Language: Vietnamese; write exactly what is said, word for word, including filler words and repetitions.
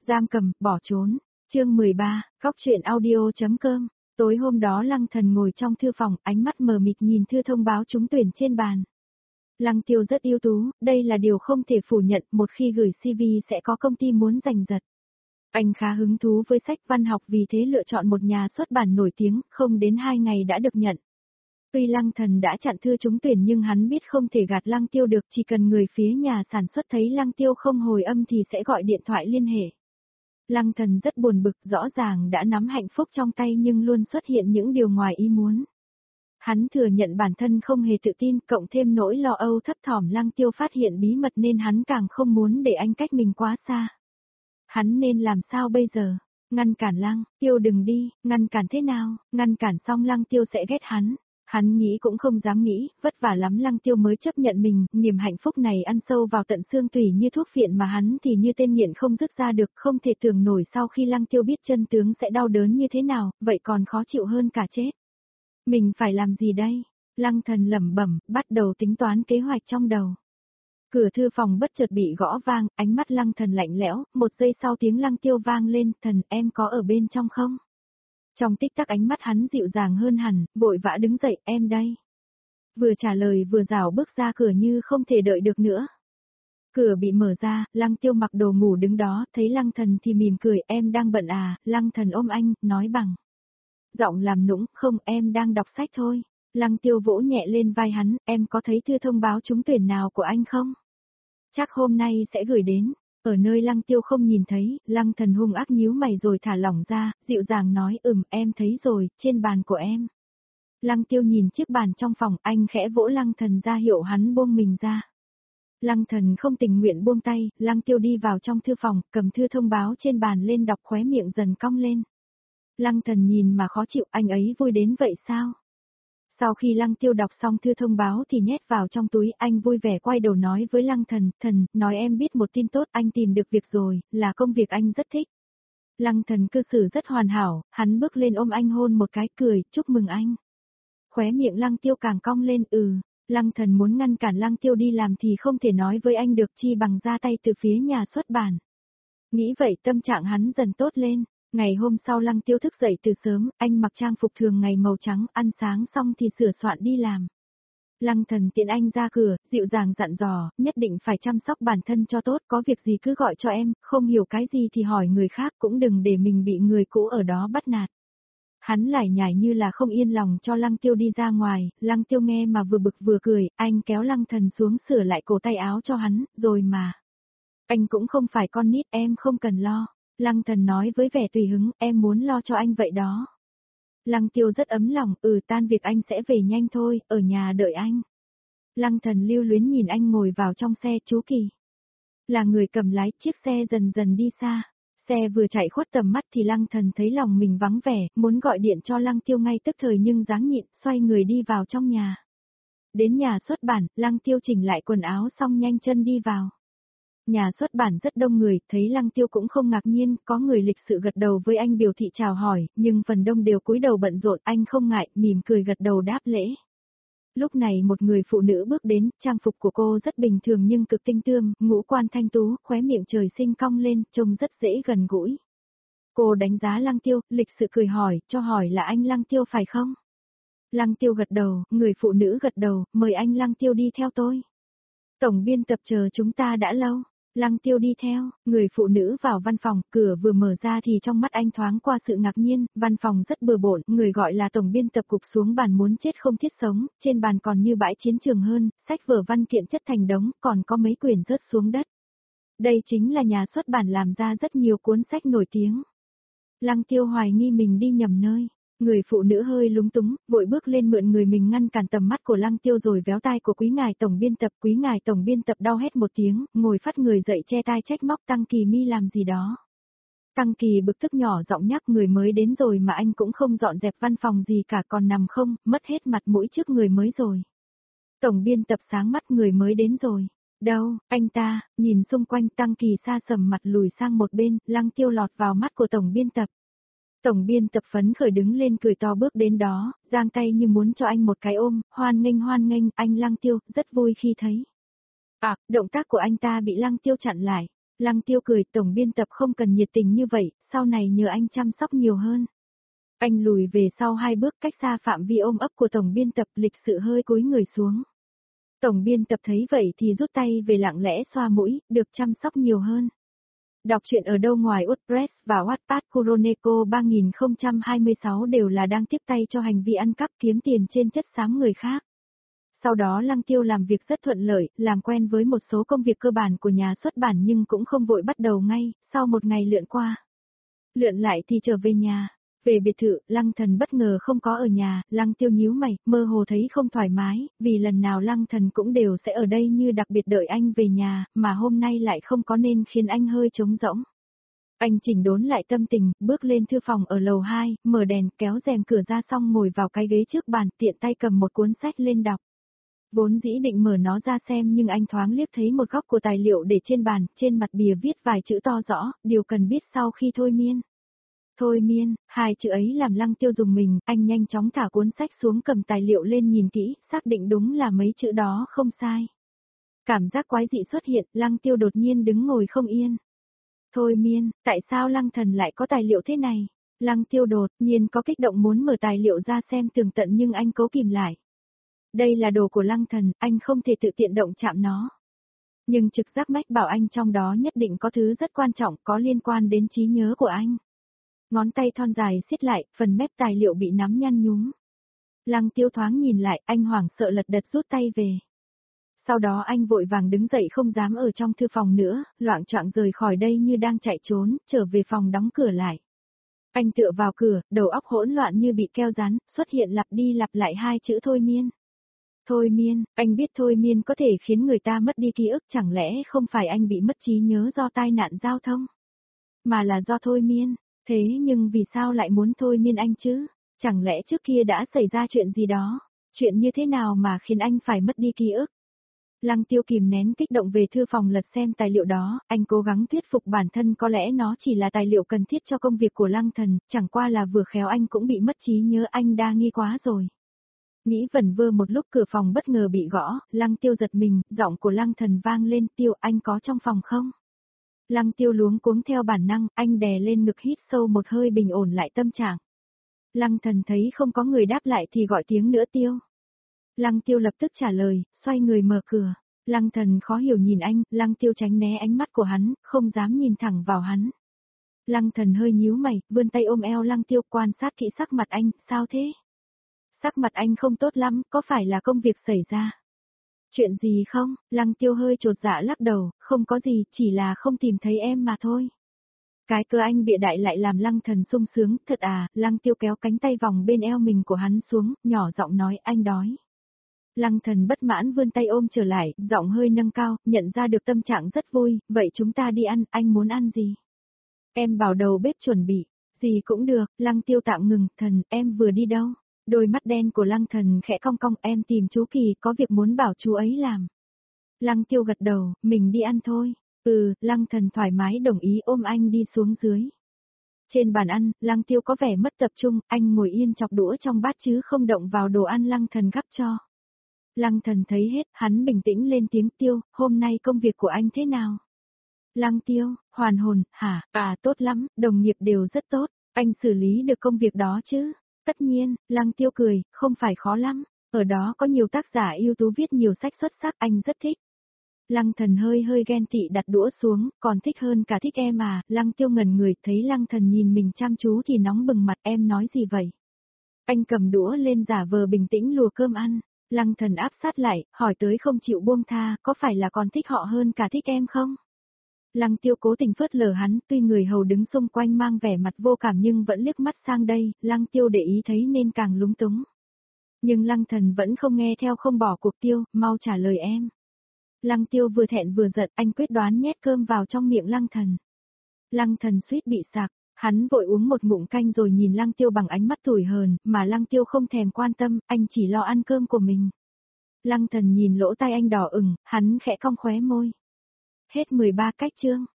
giam cầm, bỏ trốn. Chương mười ba, Góc truyện audio.com. Tối hôm đó Lăng Thần ngồi trong thư phòng, ánh mắt mờ mịt nhìn thư thông báo trúng tuyển trên bàn. Lăng Tiêu rất ưu tú, đây là điều không thể phủ nhận, một khi gửi xê vê sẽ có công ty muốn giành giật. Anh khá hứng thú với sách văn học vì thế lựa chọn một nhà xuất bản nổi tiếng, không đến hai ngày đã được nhận. Tuy Lăng Thần đã chặn thư trúng tuyển nhưng hắn biết không thể gạt Lăng Tiêu được, chỉ cần người phía nhà sản xuất thấy Lăng Tiêu không hồi âm thì sẽ gọi điện thoại liên hệ. Lăng Thần rất buồn bực, rõ ràng đã nắm hạnh phúc trong tay nhưng luôn xuất hiện những điều ngoài ý muốn. Hắn thừa nhận bản thân không hề tự tin, cộng thêm nỗi lo âu thấp thỏm Lăng Tiêu phát hiện bí mật nên hắn càng không muốn để anh cách mình quá xa. Hắn nên làm sao bây giờ? Ngăn cản Lăng Tiêu đừng đi, ngăn cản thế nào? Ngăn cản xong Lăng Tiêu sẽ ghét hắn. Hắn nghĩ cũng không dám nghĩ, vất vả lắm Lăng Tiêu mới chấp nhận mình, niềm hạnh phúc này ăn sâu vào tận xương tủy như thuốc phiện mà hắn thì như tên nghiện không dứt ra được, không thể tưởng nổi sau khi Lăng Tiêu biết chân tướng sẽ đau đớn như thế nào, vậy còn khó chịu hơn cả chết. Mình phải làm gì đây? Lăng Thần lẩm bẩm, bắt đầu tính toán kế hoạch trong đầu. Cửa thư phòng bất chợt bị gõ vang, ánh mắt Lăng Thần lạnh lẽo, một giây sau tiếng Lăng Tiêu vang lên, "Thần, em có ở bên trong không?" Trong tích tắc ánh mắt hắn dịu dàng hơn hẳn, vội vã đứng dậy, "Em đây." Vừa trả lời vừa rảo bước ra cửa như không thể đợi được nữa. Cửa bị mở ra, Lăng Tiêu mặc đồ ngủ đứng đó, thấy Lăng Thần thì mỉm cười, "Em đang bận à?" Lăng Thần ôm anh, nói bằng giọng làm nũng, "Không, em đang đọc sách thôi." Lăng Tiêu vỗ nhẹ lên vai hắn, "Em có thấy thư thông báo trúng tuyển nào của anh không? Chắc hôm nay sẽ gửi đến." Ở nơi Lăng Tiêu không nhìn thấy, Lăng Thần hung ác nhíu mày rồi thả lỏng ra, dịu dàng nói, "Ừm, em thấy rồi, trên bàn của em." Lăng Tiêu nhìn chiếc bàn trong phòng, anh khẽ vỗ Lăng Thần ra hiệu hắn buông mình ra. Lăng Thần không tình nguyện buông tay, Lăng Tiêu đi vào trong thư phòng, cầm thư thông báo trên bàn lên đọc, khóe miệng dần cong lên. Lăng Thần nhìn mà khó chịu, anh ấy vui đến vậy sao? Sau khi Lăng Tiêu đọc xong thư thông báo thì nhét vào trong túi, anh vui vẻ quay đầu nói với Lăng Thần, "Thần, nói em biết một tin tốt, anh tìm được việc rồi, là công việc anh rất thích." Lăng Thần cư xử rất hoàn hảo, hắn bước lên ôm anh hôn một cái, cười, "Chúc mừng anh." Khóe miệng Lăng Tiêu càng cong lên, ừ, Lăng Thần muốn ngăn cản Lăng Tiêu đi làm thì không thể nói với anh được, chi bằng ra tay từ phía nhà xuất bản. Nghĩ vậy tâm trạng hắn dần tốt lên. Ngày hôm sau Lăng Tiêu thức dậy từ sớm, anh mặc trang phục thường ngày màu trắng, ăn sáng xong thì sửa soạn đi làm. Lăng Thần tiễn anh ra cửa, dịu dàng dặn dò, nhất định phải chăm sóc bản thân cho tốt, có việc gì cứ gọi cho em, không hiểu cái gì thì hỏi người khác, cũng đừng để mình bị người cũ ở đó bắt nạt. Hắn lải nhải như là không yên lòng cho Lăng Tiêu đi ra ngoài, Lăng Tiêu nghe mà vừa bực vừa cười, anh kéo Lăng Thần xuống sửa lại cổ tay áo cho hắn, rồi mà. Anh cũng không phải con nít, em không cần lo. Lăng Thần nói với vẻ tùy hứng, "Em muốn lo cho anh vậy đó." Lăng Tiêu rất ấm lòng, "Ừ, tan việc anh sẽ về nhanh thôi, ở nhà đợi anh." Lăng Thần lưu luyến nhìn anh ngồi vào trong xe, "Chú Kỳ." Là người cầm lái, chiếc xe dần dần đi xa. Xe vừa chạy khuất tầm mắt thì Lăng Thần thấy lòng mình vắng vẻ, muốn gọi điện cho Lăng Tiêu ngay tức thời nhưng dáng nhịn, xoay người đi vào trong nhà. Đến nhà xuất bản, Lăng Tiêu chỉnh lại quần áo xong nhanh chân đi vào. Nhà xuất bản rất đông người, thấy Lăng Tiêu cũng không ngạc nhiên, có người lịch sự gật đầu với anh biểu thị chào hỏi, nhưng phần đông đều cúi đầu bận rộn, anh không ngại, mỉm cười gật đầu đáp lễ. Lúc này một người phụ nữ bước đến, trang phục của cô rất bình thường nhưng cực tinh tươm, ngũ quan thanh tú, khóe miệng trời sinh cong lên, trông rất dễ gần gũi. Cô đánh giá Lăng Tiêu, lịch sự cười hỏi, "Cho hỏi là anh Lăng Tiêu phải không?" Lăng Tiêu gật đầu, người phụ nữ gật đầu, "Mời anh Lăng Tiêu đi theo tôi. Tổng biên tập chờ chúng ta đã lâu." Lăng Tiêu đi theo, người phụ nữ vào văn phòng, cửa vừa mở ra thì trong mắt anh thoáng qua sự ngạc nhiên, văn phòng rất bừa bộn, người gọi là tổng biên tập cục xuống bàn muốn chết không thiết sống, trên bàn còn như bãi chiến trường hơn, sách vở văn kiện chất thành đống, còn có mấy quyển rớt xuống đất. Đây chính là nhà xuất bản làm ra rất nhiều cuốn sách nổi tiếng. Lăng Tiêu hoài nghi mình đi nhầm nơi. Người phụ nữ hơi lúng túng, vội bước lên mượn người mình ngăn cản tầm mắt của Lăng Tiêu rồi véo tai của quý ngài tổng biên tập. Quý ngài tổng biên tập đau hét một tiếng, ngồi phát người dậy che tai trách móc Tăng Kỳ mi làm gì đó. Tăng Kỳ bực tức nhỏ giọng nhắc, người mới đến rồi mà anh cũng không dọn dẹp văn phòng gì cả, còn nằm không, mất hết mặt mũi trước người mới rồi. Tổng biên tập sáng mắt, người mới đến rồi. Đâu, anh ta, nhìn xung quanh. Tăng Kỳ xa sầm mặt lùi sang một bên, Lăng Tiêu lọt vào mắt của tổng biên tập. Tổng biên tập phấn khởi đứng lên cười to bước đến đó, giang tay như muốn cho anh một cái ôm, "Hoan nghênh hoan nghênh, anh Lăng Tiêu, rất vui khi thấy." À, động tác của anh ta bị Lăng Tiêu chặn lại. Lăng Tiêu cười, tổng biên tập không cần nhiệt tình như vậy, sau này nhờ anh chăm sóc nhiều hơn. Anh lùi về sau hai bước cách xa phạm vi ôm ấp của tổng biên tập, lịch sự hơi cúi người xuống. Tổng biên tập thấy vậy thì rút tay về lặng lẽ xoa mũi, được chăm sóc nhiều hơn. Đọc truyện ở đâu ngoài WordPress và Wattpad, Kuroneko ba không hai sáu đều là đang tiếp tay cho hành vi ăn cắp kiếm tiền trên chất xám người khác. Sau đó Lăng Tiêu làm việc rất thuận lợi, làm quen với một số công việc cơ bản của nhà xuất bản nhưng cũng không vội bắt đầu ngay, sau một ngày lượn qua. Lượn lại thì trở về nhà. Về biệt thự, Lăng Thần bất ngờ không có ở nhà, Lăng Tiêu nhíu mày, mơ hồ thấy không thoải mái, vì lần nào Lăng Thần cũng đều sẽ ở đây như đặc biệt đợi anh về nhà, mà hôm nay lại không có nên khiến anh hơi trống rỗng. Anh chỉnh đốn lại tâm tình, bước lên thư phòng ở lầu hai, mở đèn, kéo rèm cửa ra xong ngồi vào cái ghế trước bàn, tiện tay cầm một cuốn sách lên đọc. Vốn dĩ định mở nó ra xem nhưng anh thoáng liếc thấy một góc của tài liệu để trên bàn, trên mặt bìa viết vài chữ to rõ, điều cần biết sau khi thôi miên. Thôi miên, hai chữ ấy làm Lăng Tiêu dùng mình, anh nhanh chóng thả cuốn sách xuống cầm tài liệu lên nhìn kỹ, xác định đúng là mấy chữ đó không sai. Cảm giác quái dị xuất hiện, Lăng Tiêu đột nhiên đứng ngồi không yên. Thôi miên, tại sao Lăng Thần lại có tài liệu thế này? Lăng Tiêu đột nhiên có kích động muốn mở tài liệu ra xem tường tận nhưng anh cố kìm lại. Đây là đồ của Lăng Thần, anh không thể tự tiện động chạm nó. Nhưng trực giác mách bảo anh trong đó nhất định có thứ rất quan trọng có liên quan đến trí nhớ của anh. Ngón tay thon dài siết lại, phần mép tài liệu bị nắm nhăn nhúm. Lăng Tiêu thoáng nhìn lại, anh hoảng sợ lật đật rút tay về. Sau đó anh vội vàng đứng dậy không dám ở trong thư phòng nữa, loạng choạng rời khỏi đây như đang chạy trốn, trở về phòng đóng cửa lại. Anh tựa vào cửa, đầu óc hỗn loạn như bị keo rán, xuất hiện lặp đi lặp lại hai chữ thôi miên. Thôi miên, anh biết thôi miên có thể khiến người ta mất đi ký ức, chẳng lẽ không phải anh bị mất trí nhớ do tai nạn giao thông, mà là do thôi miên. Thế nhưng vì sao lại muốn thôi miên anh chứ? Chẳng lẽ trước kia đã xảy ra chuyện gì đó? Chuyện như thế nào mà khiến anh phải mất đi ký ức? Lăng Tiêu kìm nén kích động về thư phòng lật xem tài liệu đó, anh cố gắng thuyết phục bản thân có lẽ nó chỉ là tài liệu cần thiết cho công việc của Lăng Thần, chẳng qua là vừa khéo anh cũng bị mất trí nhớ, anh đa nghi quá rồi. Nghĩ vẩn vơ một lúc cửa phòng bất ngờ bị gõ, Lăng Tiêu giật mình, giọng của Lăng Thần vang lên, Tiêu anh có trong phòng không? Lăng Tiêu luống cuống theo bản năng, anh đè lên ngực hít sâu một hơi bình ổn lại tâm trạng. Lăng Thần thấy không có người đáp lại thì gọi tiếng nữa Tiêu. Lăng Tiêu lập tức trả lời, xoay người mở cửa. Lăng Thần khó hiểu nhìn anh, Lăng Tiêu tránh né ánh mắt của hắn, không dám nhìn thẳng vào hắn. Lăng Thần hơi nhíu mày, vươn tay ôm eo Lăng Tiêu quan sát kỹ sắc mặt anh, sao thế? Sắc mặt anh không tốt lắm, có phải là công việc xảy ra? Chuyện gì không? Lăng Tiêu hơi chột dạ lắc đầu, không có gì, chỉ là không tìm thấy em mà thôi. Cái cơ anh bịa đại lại làm Lăng Thần sung sướng, thật à, Lăng Tiêu kéo cánh tay vòng bên eo mình của hắn xuống, nhỏ giọng nói anh đói. Lăng Thần bất mãn vươn tay ôm trở lại, giọng hơi nâng cao, nhận ra được tâm trạng rất vui, vậy chúng ta đi ăn, anh muốn ăn gì? Em bảo đầu bếp chuẩn bị, gì cũng được, Lăng Tiêu tạm ngừng, Thần, em vừa đi đâu? Đôi mắt đen của Lăng Thần khẽ cong cong, em tìm chú Kỳ, có việc muốn bảo chú ấy làm. Lăng Tiêu gật đầu, mình đi ăn thôi. Ừ, Lăng Thần thoải mái đồng ý ôm anh đi xuống dưới. Trên bàn ăn, Lăng Tiêu có vẻ mất tập trung, anh ngồi yên chọc đũa trong bát chứ không động vào đồ ăn Lăng Thần gắp cho. Lăng Thần thấy hết, hắn bình tĩnh lên tiếng Tiêu, hôm nay công việc của anh thế nào? Lăng Tiêu, hoàn hồn, hả, à tốt lắm, đồng nghiệp đều rất tốt, anh xử lý được công việc đó chứ? Tất nhiên, Lăng Tiêu cười, không phải khó lắm, ở đó có nhiều tác giả ưu tú viết nhiều sách xuất sắc anh rất thích. Lăng Thần hơi hơi ghen tị đặt đũa xuống, còn thích hơn cả thích em à, Lăng Tiêu ngẩn người, thấy Lăng Thần nhìn mình chăm chú thì nóng bừng mặt, em nói gì vậy? Anh cầm đũa lên giả vờ bình tĩnh lùa cơm ăn, Lăng Thần áp sát lại, hỏi tới không chịu buông tha, có phải là còn thích họ hơn cả thích em không? Lăng Tiêu cố tình phớt lờ hắn, tuy người hầu đứng xung quanh mang vẻ mặt vô cảm nhưng vẫn liếc mắt sang đây, Lăng Tiêu để ý thấy nên càng lúng túng. Nhưng Lăng Thần vẫn không nghe theo không bỏ cuộc Tiêu, mau trả lời em. Lăng Tiêu vừa thẹn vừa giận, anh quyết đoán nhét cơm vào trong miệng Lăng Thần. Lăng Thần suýt bị sặc, hắn vội uống một ngụm canh rồi nhìn Lăng Tiêu bằng ánh mắt tủi hờn, mà Lăng Tiêu không thèm quan tâm, anh chỉ lo ăn cơm của mình. Lăng Thần nhìn lỗ tai anh đỏ ửng, hắn khẽ cong khóe môi. Hết mười ba cách chương.